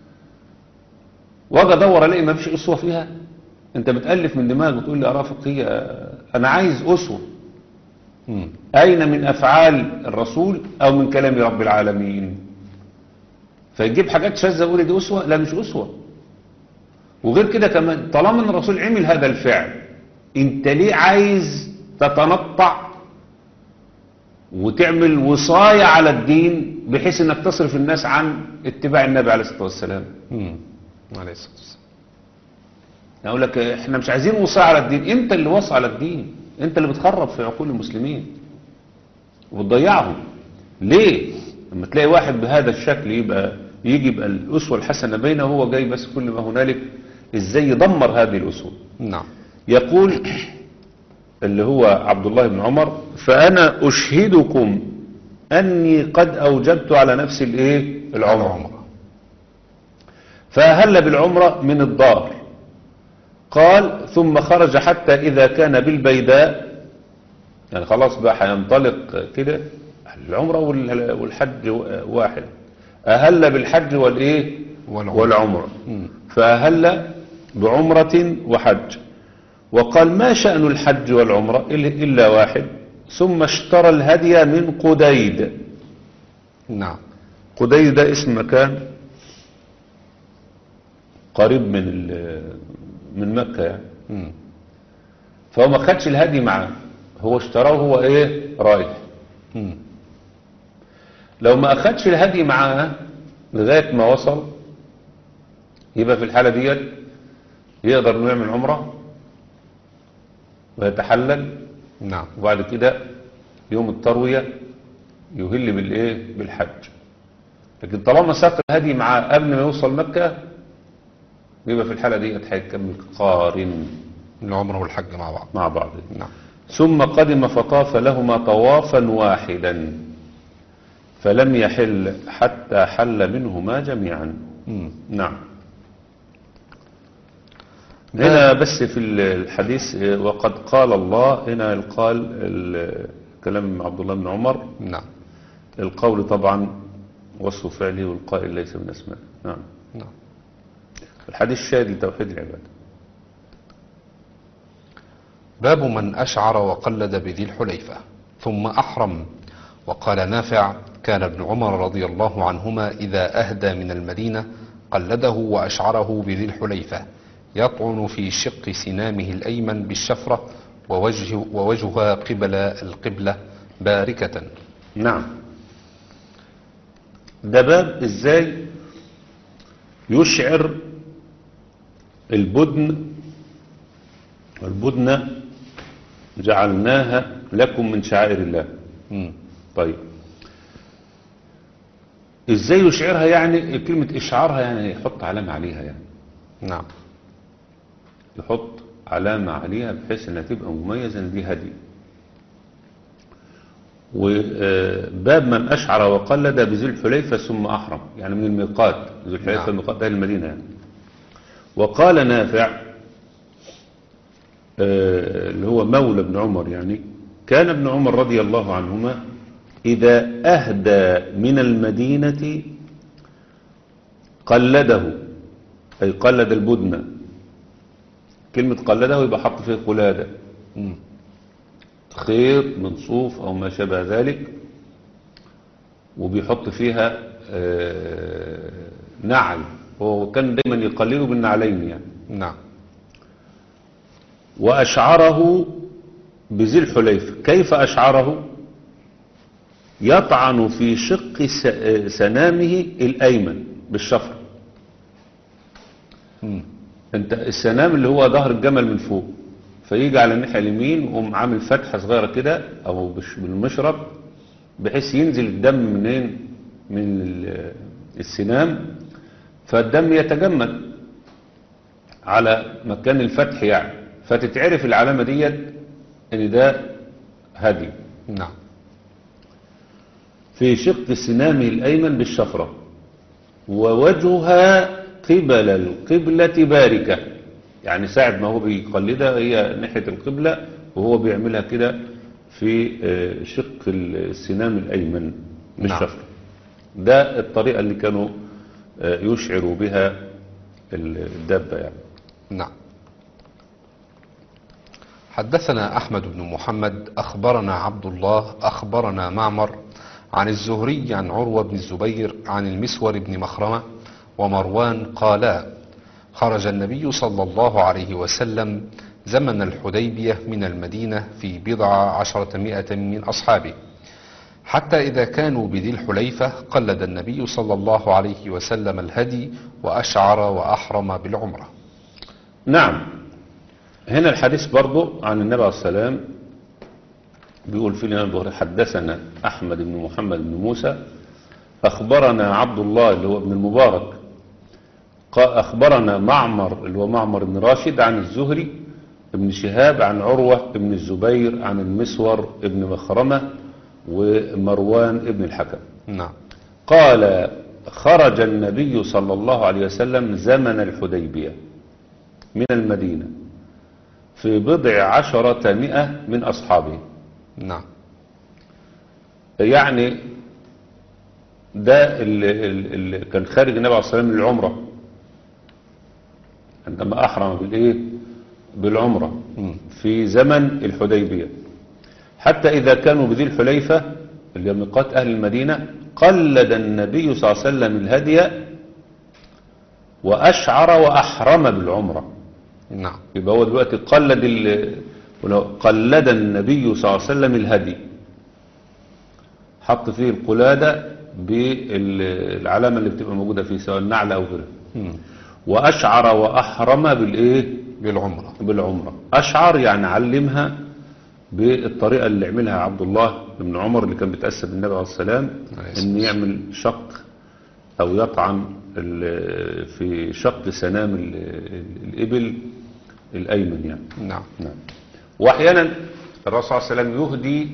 واجي ادور الاقي ما فيش أسوة فيها. انت بتألف من دماغك وتقول لي آراء فقهية. انا عايز أسوة. أين من أفعال الرسول أو من كلام رب العالمين. فيجيب حاجات شاذة يقول دي أسوة. لا مش أسوة. وغير كده كمان طالما ان الرسول عمل هذا الفعل انت ليه عايز تتنطع وتعمل وصاية على الدين بحيث انك تصرف الناس عن اتباع النبي عليه الصلاة والسلام. عليه الصلاة والسلام. يقول لك احنا مش عايزين وصاية على الدين. انت اللي وصى على الدين. انت اللي بتخرب في عقول المسلمين وبتضيعهم. ليه لما تلاقي واحد بهذا الشكل يجي يبقى الأسوة الحسنة بينه وهو جاي بس كل ما هنالك ازاي يدمر هذه الأسوة. نعم. يقول اللي هو عبد الله بن عمر فأنا أشهدكم أني قد أوجبت على نفسي العمرة فهل بالعمرة من الدار. قال ثم خرج حتى إذا كان بالبيداء يعني خلاص بقى هينطلق كده. العمرة والحج واحد. أهل بالحج والعمرة. فأهل بعمرة وحج وقال ما شأن الحج والعمرة إلا واحد. ثم اشترى الهدي من قديد. نعم. قديد ده اسم مكان قريب من مكة يعني. فهو ما خدش الهدي معاه. هو اشتراه هو رايح. لو ما أخدش الهدي معاه لغاية ما وصل يبقى في الحالة ديت يقدر انه يعمل عمرة ويتحلل. نعم. وبعد كده يوم التروية يهل بالحج. لكن طالما ساق الهدي معاه قبل ما يوصل مكة يبقى في الحالة ديت هيكمل قارن العمرة والحج مع بعض. نعم. ثم قدم فطاف لهما طوافا واحدا فلم يحل حتى حل منهما جميعا. نعم. هنا بس في الحديث وقد قال الله هنا قال كلام عبد الله بن عمر. نعم. القول طبعا وصف فعله والقائل ليس من اسماء. نعم. نعم. الحديث شاهد لتوحيد العبادة. باب من أشعر وقلد بذي الحليفة ثم أحرم. وقال نافع كان ابن عمر رضي الله عنهما إذا أهدى من المدينة قلده وأشعره بذي الحليفة يطعن في شق سنامه الأيمن بالشفرة ووجهها قبل القبلة باركة. نعم. ده باب ازاي يشعر البدن جعلناها لكم من شعائر الله. طيب ازاي يشعرها؟ يعني كلمة اشعارها يعني يحط علامة عليها، يعني نعم، يحط علامة عليها بحيث انها تبقى مميزة ان دي هدي. وباب من اشعر وقلد بذي الحليفة ثم احرم، يعني من الميقات. ذي الحليفة نعم. الميقات ده المدينة يعني. وقال نافع اللي هو مولى ابن عمر، يعني كان ابن عمر رضي الله عنهما إذا أهدى من المدينة قلده، أي قلد البدنة. كلمة قلده يبقى حط فيه قلادة، خيط من صوف أو ما شابه ذلك، وبيحط فيها نعل. هو كان دايما يقلده بالنعلين يعني. نعم. وأشعره بذي الحليفة. كيف أشعره؟ يطعن في شق سنامه الأيمن بالشفر. انت السنام اللي هو ظهر الجمل من فوق، فيجي على الناحية اليمين ويقوم عامل فتحة صغيرة كده أو بالمشرب بحيث ينزل الدم منين؟ من السنام، فالدم يتجمد على مكان الفتح يعني، فتتعرف العلامة ديت ان ده هدي. نعم. في شق سنامه الأيمن بالشفرة، ووجهها قبل القبلة باركة، يعني ساعة ما هو بيقلدها هي ناحية القبلة وهو بيعملها كده في شق السنام الأيمن بالشفرة. ده الطريقة اللي كانوا يشعروا بها الدابة يعني. نعم. حدثنا أحمد بن محمد أخبرنا عبد الله أخبرنا معمر عن الزهري عن عروة بن الزبير عن المسور بن مخرمة ومروان قالا: خرج النبي صلى الله عليه وسلم زمن الحديبية من المدينة في 17 من أصحابه، حتى إذا كانوا بذي الحليفة قلد النبي صلى الله عليه وسلم الهدي وأشعر وأحرم بالعمرة. نعم. هنا الحديث برضو عن النبي عليه السلام بيقول في الإمام البخاري: حدثنا أحمد بن محمد بن موسى أخبرنا عبد الله اللي هو ابن المبارك أخبرنا معمر اللي هو معمر بن راشد عن الزهري ابن شهاب عن عروة ابن الزبير عن المسور ابن مخرمة ومروان ابن الحكم. نعم. قال: خرج النبي صلى الله عليه وسلم زمن الحديبية من المدينة في 17 من أصحابه. نعم. يعني ده اللي كان خارج النبي عليه الصلاة والسلام من العمرة عندما أحرم بالإيه؟ بالعمرة في زمن الحديبية، حتى إذا كانوا بذي الحليفة اللي ميقات أهل المدينة قلد النبي صلى الله عليه وسلم الهدي وأشعر وأحرم بالعمرة. نعم. يبقى هو دلوقتي قلد النبي صلى الله عليه وسلم الهدي، حط فيه القلادة بالعلامة اللي بتبقى موجودة فيه سواء النعل أو غيره. وأشعر وأحرم بالإيه؟ بالعمرة. أشعر يعني علمها بالطريقة اللي عملها عبد الله بن عمر اللي كان بيتأسى بالنبي عليه السلام، إن يعمل شق أو يطعن في شق سنام الإبل الأيمن يعني. نعم. نعم. وأحيانا الرسول صلى الله عليه وسلم يهدي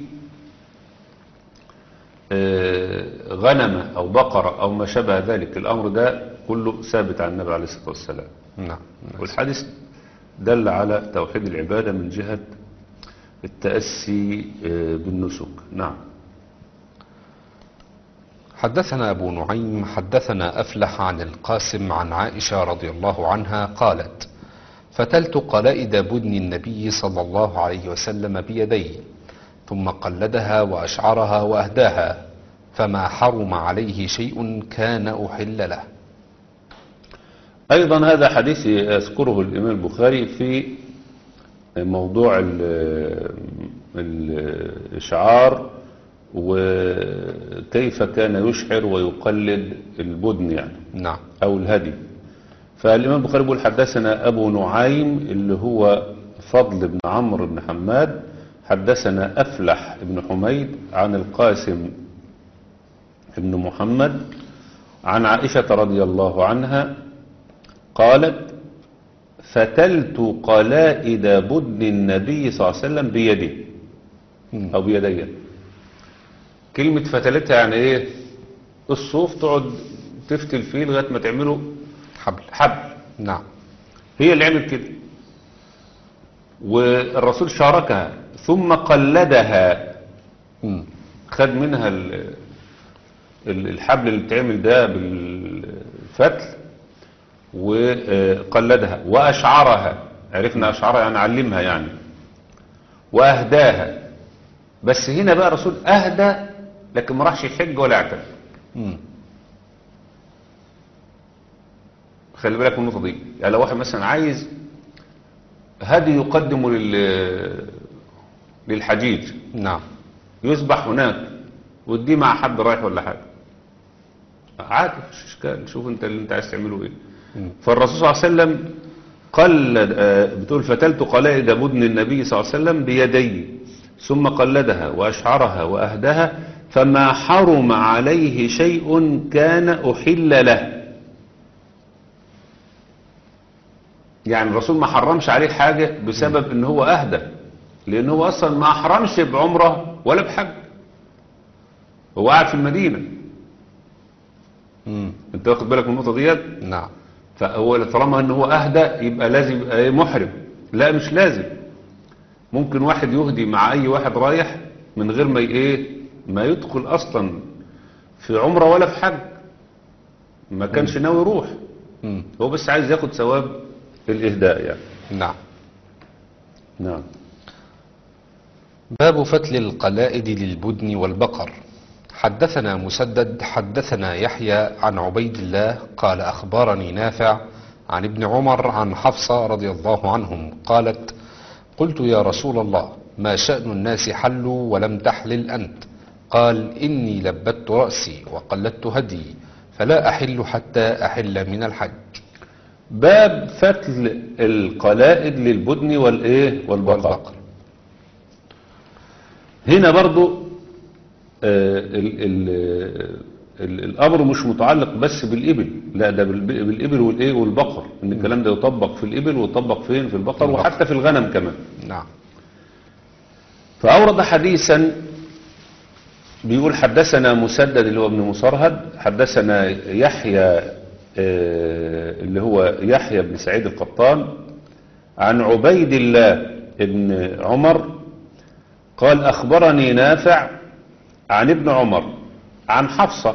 غنمة أو بقرة أو ما شابه ذلك. الأمر ده كله ثابت عن النبي عليه الصلاة والسلام. نعم. والحديث دل على توحيد العبادة من جهة التأسي بالنسك. نعم. حدثنا أبو نعيم حدثنا أفلح عن القاسم عن عائشة رضي الله عنها قالت: فتلت قلائد بدن النبي صلى الله عليه وسلم بيدي، ثم قلدها وأشعرها وأهداها، فما حرم عليه شيء كان أحل له. أيضا هذا حديث يذكره الإمام البخاري في موضوع الإشعار وكيف كان يشعر ويقلد البدن يعني نعم. أو الهدي. فالإمام البخاري يقول حدثنا أبو نعيم اللي هو فضل بن عمرو بن حماد، حدثنا أفلح بن حميد عن القاسم بن محمد عن عائشة رضي الله عنها قالت فتلت قلائد بدن النبي صلى الله عليه وسلم بيده أو بيدي. كلمة فتلتها يعني إيه؟ الصوف تقعد تفتل فيه لغاية ما تعمله حبل. نعم. هي اللي عمل كده، والرسول شاركها ثم قلدها. خد منها الحبل اللي بتعمل ده بالفتل وقلدها وأشعرها. عرفنا أشعرها يعني علمها يعني، وأهداها. بس هنا بقى الرسول أهدى لكن ما راحش يحج ولا اعتمر. خلي بالك من النقطة دي. يعني لو واحد مثلا عايز هدي يقدمه للحجيج، نعم، يذبح هناك ودي مع حد رايح ولا حاجة عادي، مش اشكال. شوف انت اللي انت عايز تعمله ايه. فالرسول صلى الله عليه وسلم قلد، بتقول فتلت قلائد بدن النبي صلى الله عليه وسلم بيدي ثم قلدها وأشعرها وأهدها فما حرم عليه شيء كان أحل له. يعني الرسول ما حرمش عليه حاجة بسبب ان هو أهدى، لأن هو أصلا ما أحرمش بعمرة ولا بحج، هو قاعد في المدينة. انت واخد بالك من النقطة ديت؟ نعم. فهو طالما ان هو أهدى يبقى لازم يبقى محرم. لا مش لازم، ممكن واحد يهدي مع أي واحد رايح من غير ما ما يدخل أصلا في عمرة ولا في حج، ما كانش ناوي يروح، هو بس عايز ياخد ثواب الإهداء يعني. نعم. نعم. باب فتل القلائد للبدن والبقر. حدثنا مسدد حدثنا يحيى عن عبيد الله قال أخبرني نافع عن ابن عمر عن حفصة رضي الله عنهم قالت قلت يا رسول الله ما شأن الناس حلوا ولم تحلل أنت؟ قال إني لبت رأسي وقلدت هدي فلا أحل حتى أحل من الحج. باب فتل القلائد للبدن والبقر. هنا برضو الأمر مش متعلق بس بالإبل، لا ده بالإبل والبقر، إن الكلام ده يطبق في الإبل ويطبق فين في البقر وحتى في الغنم كمان. نعم. فأورد حديثا بيقول حدثنا مسدد اللي هو ابن مصرهد حدثنا يحيى اللي هو يحيى بن سعيد القطان عن عبيد الله ابن عمر قال أخبرني نافع عن ابن عمر عن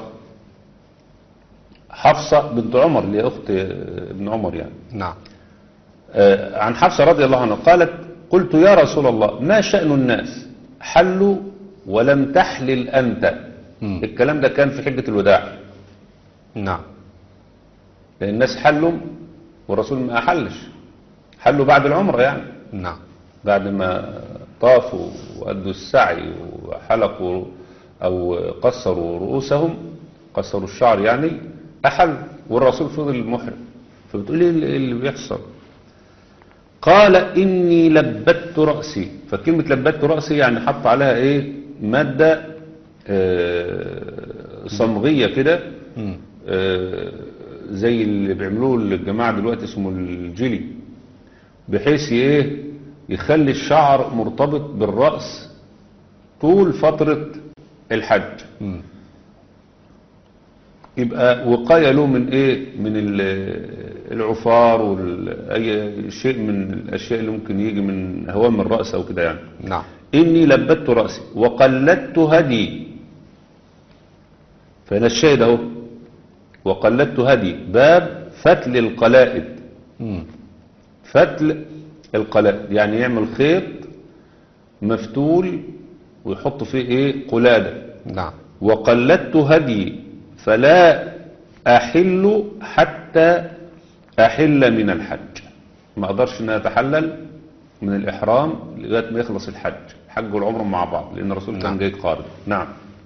حفصة بنت عمر اللي هي أخت ابن عمر يعني. نعم. عن حفصة رضي الله عنها قالت قلت يا رسول الله ما شأن الناس حلوا ولم تحلل أنت؟ الكلام ده كان في حجة الوداع. نعم. لأن الناس حلوا والرسول ما أحلش، حلوا بعد العمرة يعني. نعم. بعد ما طافوا وأدوا السعي وحلقوا أو قصروا رؤوسهم، قصروا الشعر يعني، أحل والرسول فضل محرم. فبتقول لي اللي بيحصل؟ قال إني لبت رأسي. فكلمة لبت رأسي يعني حط عليها مادة صمغية كده، زي اللي بيعملوه الجماعة دلوقتي اسمه الجيلي، بحيث يخلي الشعر مرتبط بالرأس طول فترة الحج، يبقى وقاية له من من العفار واي شيء من الاشياء اللي ممكن يجي من هوام الرأس او كده يعني. نعم. اني لبت رأسي وقلدت هدي. فهنا الشاهد اهو، وقلدت هدي. باب فتل القلائد. فتل القلائد يعني يعمل خيط مفتول ويحط فيه قلادة. نعم. وقلدت هدي فلا أحل حتى أحل من الحج، ما أقدرش أن أتحلل من الإحرام لغاية ما يخلص الحج والعمرة مع بعض، لأن الرسول كان جاي قارن. نعم.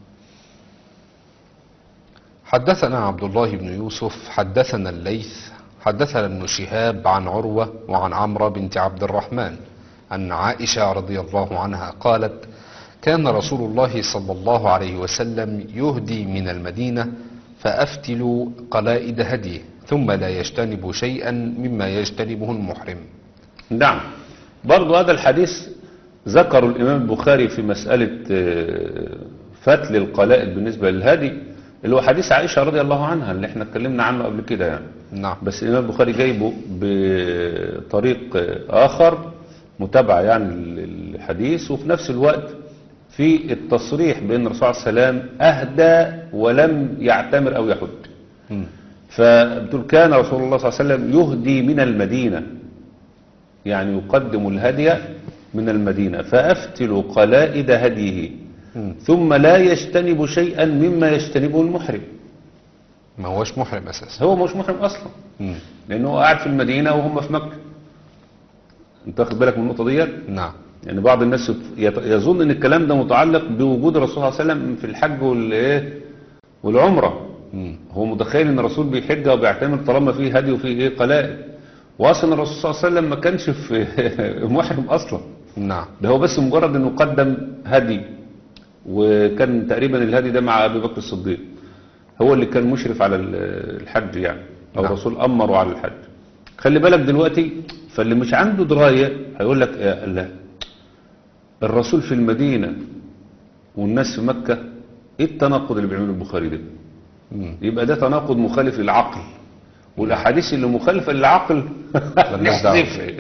حدثنا عبد الله بن يوسف حدثنا الليث حدثنا ابن شهاب عن عروة وعن عمرو بنت عبد الرحمن أن عائشة رضي الله عنها قالت: كان رسول الله صلى الله عليه وسلم يهدي من المدينة فأفتل قلائد هديه ثم لا يجتنب شيئا مما يجتنبه المحرم. نعم، برضو هذا الحديث ذكر الإمام البخاري في مسألة فتل القلائد بالنسبة للهدي، اللي هو حديث عائشة رضي الله عنها اللي احنا اتكلمنا عنه قبل كده يعني. نعم. بس الإمام البخاري جايبه بطريق آخر، متابعة يعني الحديث، وفي نفس الوقت في التصريح بأن الرسول صلى الله عليه وسلم أهدى ولم يعتمر أو يحج. فبتقول كان رسول الله صلى الله عليه وسلم يهدي من المدينة، يعني يقدم الهدي من المدينة، فأفتل قلائد هديه ثم لا يجتنب شيئا مما يجتنبه المحرم. ما هوش محرم أساسا، هو مش محرم أصلا، لأنه قاعد في المدينة وهم في مكة. انت واخد بالك من النقطة ديت؟ نعم. يعني بعض الناس يظن ان الكلام ده متعلق بوجود الرسول صلى الله عليه وسلم في الحج والعمرة. هو متخيل ان الرسول بيحج وبيعتمر طالما فيه هدي وفيه قلائد، واصلا الرسول صلى الله عليه وسلم ما كانش في محرم اصلا. نعم. ده هو بس مجرد انه قدم هدي، وكان تقريبا الهدي ده مع ابي بكر الصديق، هو اللي كان مشرف على الحج يعني، او نعم. الرسول امره على الحج. خلي بالك دلوقتي، فاللي مش عنده درايه هيقول لك لا، الرسول في المدينة والناس في مكة، ايه التناقض اللي بيعمله البخاري ده؟ يبقى ده تناقض مخالف للعقل، والاحاديث اللي مخالفة للعقل نحذفها.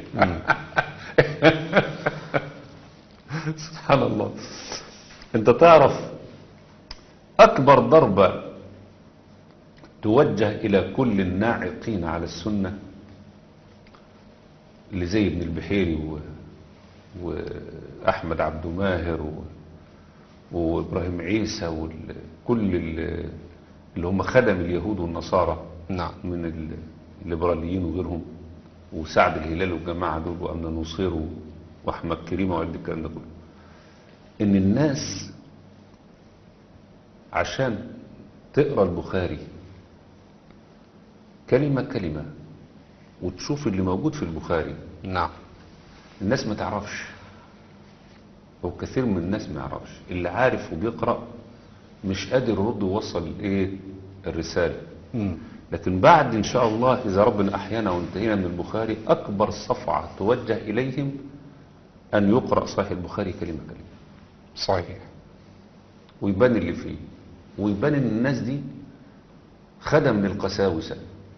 سبحان الله. انت تعرف اكبر ضربة توجه الى كل الناعقين على السنة اللي زي ابن البحيري وأحمد عبد ماهر وإبراهيم عيسى وكل اللي هم خدم اليهود والنصارى. نعم. من الليبراليين وغيرهم، وسعد الهلال والجماعة دول وأمن نصير وأحمد كريمة وعند الكلام ده كله، إن الناس عشان تقرأ البخاري كلمة كلمة وتشوف اللي موجود في البخاري. نعم. الناس ما تعرفش، أو كثير من الناس ما يعرفش. اللي عارف وبيقرأ مش قادر يرد ويوصل الرسالة. لكن بعد إن شاء الله إذا ربنا أحيانا وانتهينا من البخاري، أكبر صفعة توجه إليهم أن يقرأ صحيح البخاري كلمة كلمة. صحيح. ويبان اللي فيه، ويبان إن الناس دي خدم للقساوسة،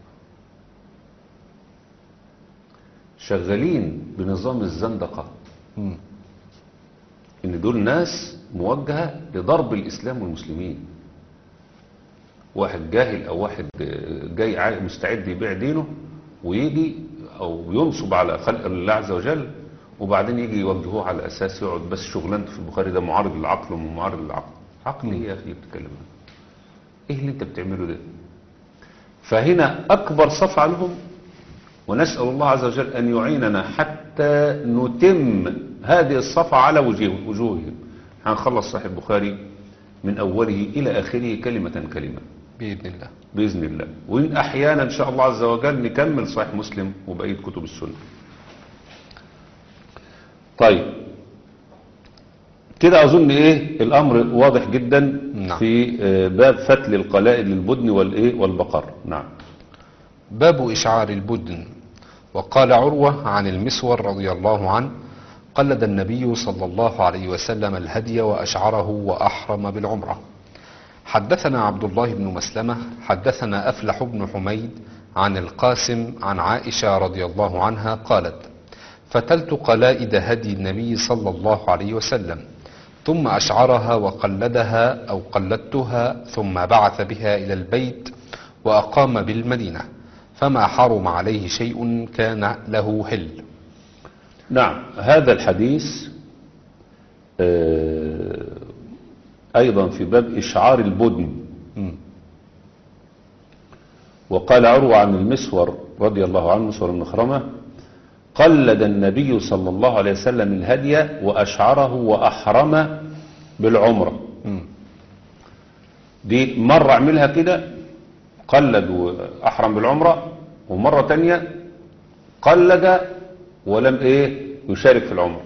شغالين بنظام الزندقة، إن دول ناس موجهة لضرب الإسلام والمسلمين. واحد جاهل أو واحد جاي مستعد يبيع دينه ويجي أو ينصب على خلق الله عز وجل، وبعدين يجي يوجهوه على أساس يقعد بس شغلانته في البخاري ده معارض للعقل ومعارض للعقل. عقل إيه يا أخي بتتكلم عنه؟ إيه اللي أنت بتعمله ده؟ فهنا أكبر صفعة لهم، ونسأل الله عز وجل أن يعيننا حتى نتم هذه الصفعة على وجوههم. هنخلص صحيح البخاري من أوله إلى آخره كلمة كلمة بإذن الله. بإذن الله. وإن أحيانا إن شاء الله عز وجل نكمل صحيح مسلم وبقية كتب السنة. طيب كده أظن الأمر واضح جدا. نعم. في باب فتل القلائد للبدن والبقر. نعم. باب إشعار البدن. وقال عروة عن المسور رضي الله عنه: قلد النبي صلى الله عليه وسلم الهدي وأشعره وأحرم بالعمرة. حدثنا عبد الله بن مسلمة حدثنا أفلح بن حميد عن القاسم عن عائشة رضي الله عنها قالت: فتلت قلائد هدي النبي صلى الله عليه وسلم، ثم أشعرها وقلدها أو قلدتها، ثم بعث بها إلى البيت وأقام بالمدينة، فما حرم عليه شيء كان له حل. نعم. هذا الحديث أيضا في باب إشعار البدن. وقال عروة عن المسور رضي الله عنه مسور بن مخرمة قلد النبي صلى الله عليه وسلم الهدي وأشعره وأحرم بالعمرة. دي مرة عملها كده قلد وأحرم بالعمرة، ومرة تانية قلد ولم يشارك في العمرة.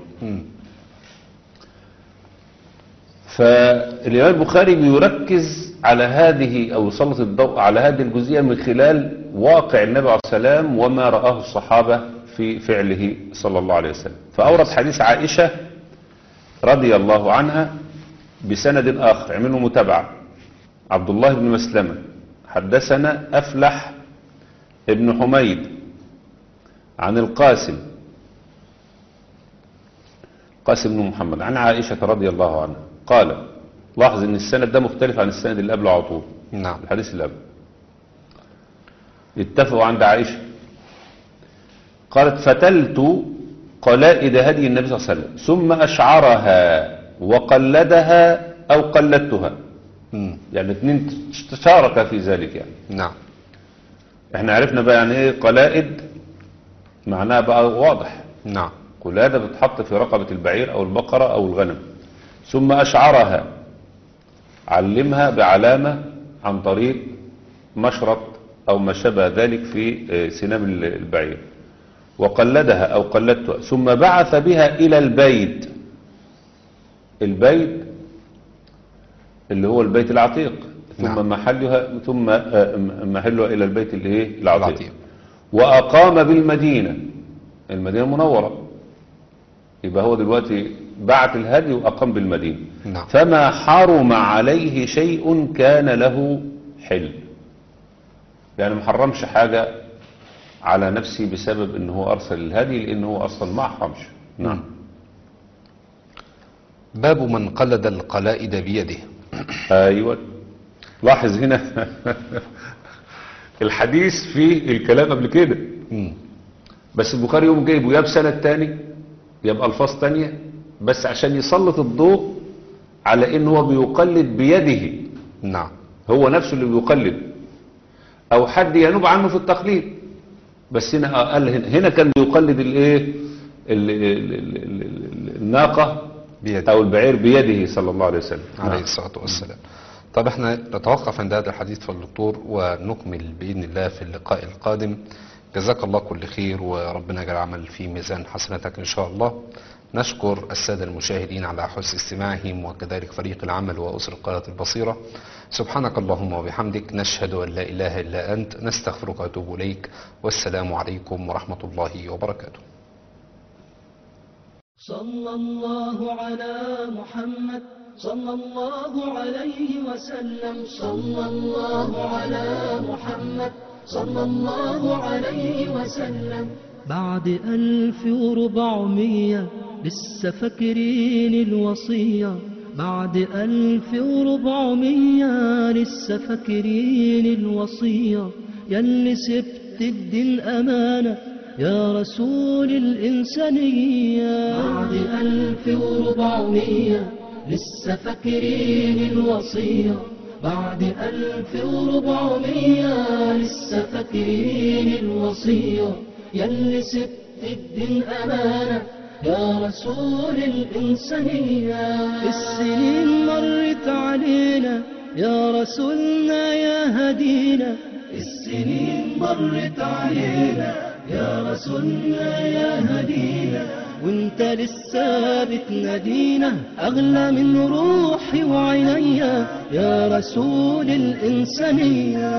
فالإمام البخاري بيركز على هذه أو يسلط الضوء على هذه الجزئية من خلال واقع النبي عليه السلام وما رآه الصحابة في فعله صلى الله عليه وسلم. فأورد حديث عائشة رضي الله عنها بسند آخر عمله متابعة. عبد الله بن مسلمة حدثنا أفلح ابن حميد عن القاسم بن محمد عن عائشة رضي الله عنها قال، لاحظ ان السند ده مختلف عن السند اللي قبله على طول. نعم. الحديث اللي قبله اتفقوا عند عائشة قالت فتلت قلائد هدي النبي صلى الله عليه وسلم ثم أشعرها وقلدها أو قلدتها. يعني الاثنين تشارك في ذلك يعني. نعم. احنا عرفنا بقى يعني ايه قلائد، معناها بقى واضح. نعم. قلادة بتحط في رقبة البعير أو البقرة أو الغنم. ثم أشعرها، علمها بعلامة عن طريق مشرط أو ما شابه ذلك في سنام البعير. وقلدها أو قلدتها ثم بعث بها إلى البيت. البيت اللي هو البيت العتيق. ثم نعم. محلها إلى البيت اللي هي العتيق. وأقام بالمدينة، المدينة المنورة. يبقى هو دلوقتي بعت الهدي وأقام بالمدينة. نعم. فما حرم عليه شيء كان له حل، يعني ما حرمش حاجة على نفسه بسبب انه هو أرسل الهدي، لأنه هو أصلا ما حرمش. نعم. باب من قلد القلائد بيده. أيوة، لاحظ هنا الحديث في الكلام قبل كده، بس البخاري يوم جايبه يا بسند تاني يبقى ألفاظ تانية، بس عشان يسلط الضوء على انه هو بيقلد بيده. نعم. هو نفسه اللي بيقلد او حد ينوب عنه في التقليد، بس هنا قال هنا كان بيقلد الناقة بيده او البعير بيده صلى الله عليه وسلم عليه الصلاة والسلام. طب احنا نتوقف عند هذا الحديث في الدكتور ونكمل بإذن الله في اللقاء القادم. جزاك الله كل خير، وربنا يجعل العمل في ميزان حسناتك إن شاء الله. نشكر السادة المشاهدين على حسن استماعهم، وكذلك فريق العمل وأسر القناة البصيرة. سبحانك اللهم وبحمدك، نشهد أن لا إله إلا أنت، نستغفرك ونتوب إليك، والسلام عليكم ورحمة الله وبركاته. صلى الله على محمد صلى الله عليه وسلم. صلى الله على محمد صلى الله عليه وسلم. بعد 1400 لسه فاكرين الوصية. بعد 1400 لسه فاكرين الوصية. ياللي سبت الدين أمانة يا رسول الإنسانية. بعد 1400 لسه فاكرين الوصية. بعد 1400 لسه فاكرين الوصية. ياللي سبت الدين أمانة يا رسول الإنسانية. السنين مرت علينا يا رسولنا يا هدينا. السنين مرت علينا يا رسولنا يا هدينا. وانت لسه بتنادينا أغلى من روحي وعينيا يا رسول الإنسانية.